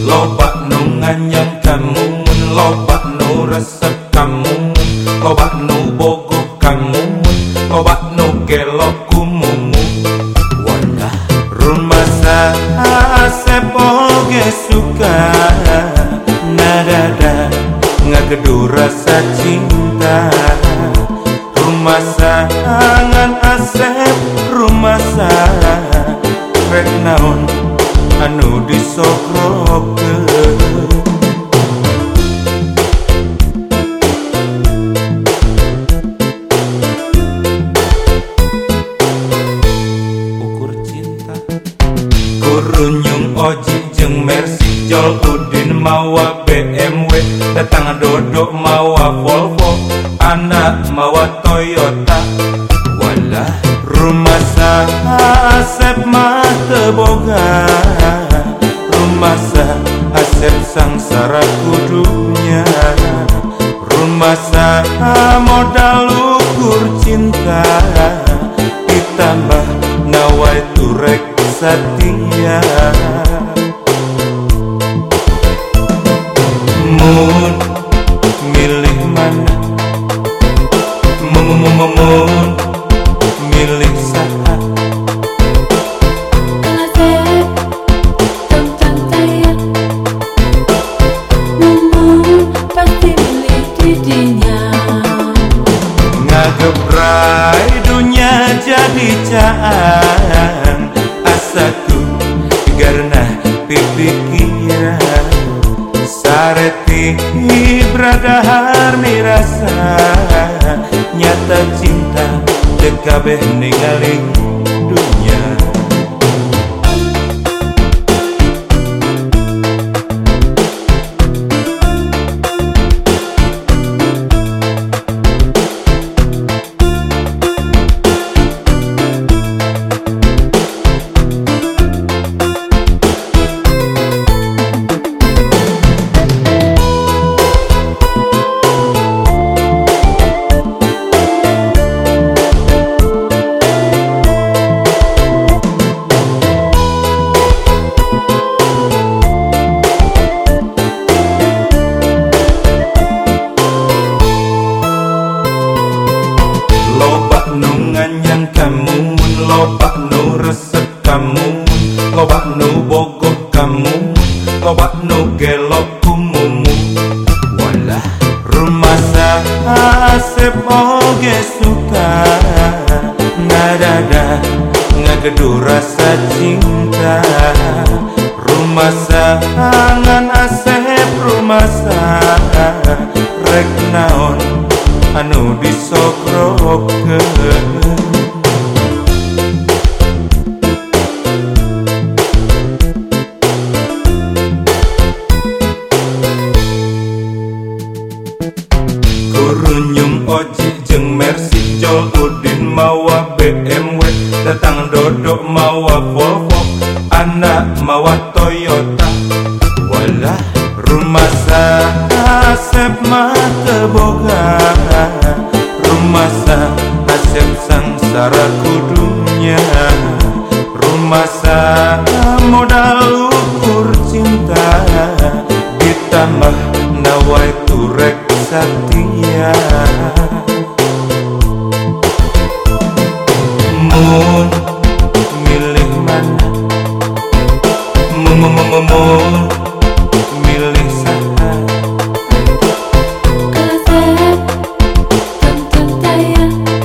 Loba nu nganyang kamu, loba nu resep kamu, loba nu bogo kamu, loba nu gelok kumumu. Walah rumasa Asep oge suka nadada ngagedu rasa cinta. Rumasa angan Asep rumasa rek naon anu disogrogkeun. Ukur cinta kurunyung Oji jeung Mercy, Jol Udin mawa BMW, datang Dodo mawa Volvo, anak mawa Toyota. Walah rumasa Asep mah teu boga, rumasa Asep sangsara kudunya. Rumasa modal ukur cinta, ditambah nawai turek satia. Mun milih mana, mun milih saha. Asep tentang saya, mun pasti milih didinya. Ngagebrai dunia jadi caan, asaku karena pipikiran. Sareti bradahar mirasa, nyata cinta dekabeh ningali dunia. Loba nu nganyang kamu, loba nu resep kamu, loba nu bogo kamu, loba nu gelok kumumu. Walah rumasa Asep oge suka nadada ngagedu rasa cinta. Rumasa angan Asep rumasa rek naon anu disogrogkeun. Kurunyung Oji jeung Mercy, Jol Udin mawa BMW, datang Dodo mawa Volvo, anak mawa Toyota. Walah rumasa Asep mah teu boga, rumasa Asep sangsara kudunya. Rumasa modal ukur cinta, ditambah nawai turek satia. Mun milih mana, mun milih saha. Asep tentang saya,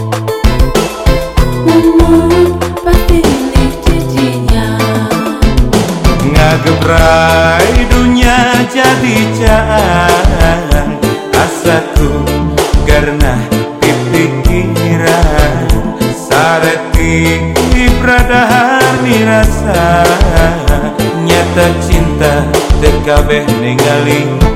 mun pasti milih didinya. Ngagebrai dunia jadi caan, asaku karena pipikiran. Sareti bradahar mirasa, nyata cinta dekabeh ningali